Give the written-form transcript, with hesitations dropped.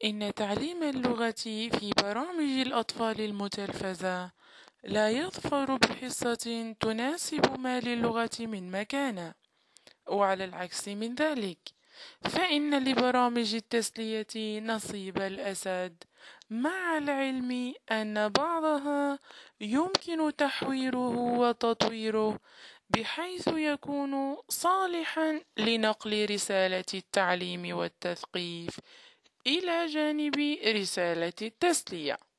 إن تعليم اللغة في برامج الأطفال المتلفزة لا يظفر بحصة تناسب ما للغة من مكانة، وعلى العكس من ذلك فإن لبرامج التسلية نصيب الأسد، مع العلم أن بعضها يمكن تحويره وتطويره بحيث يكون صالحا لنقل رسالة التعليم والتثقيف إلى جانب رسالة التسلية.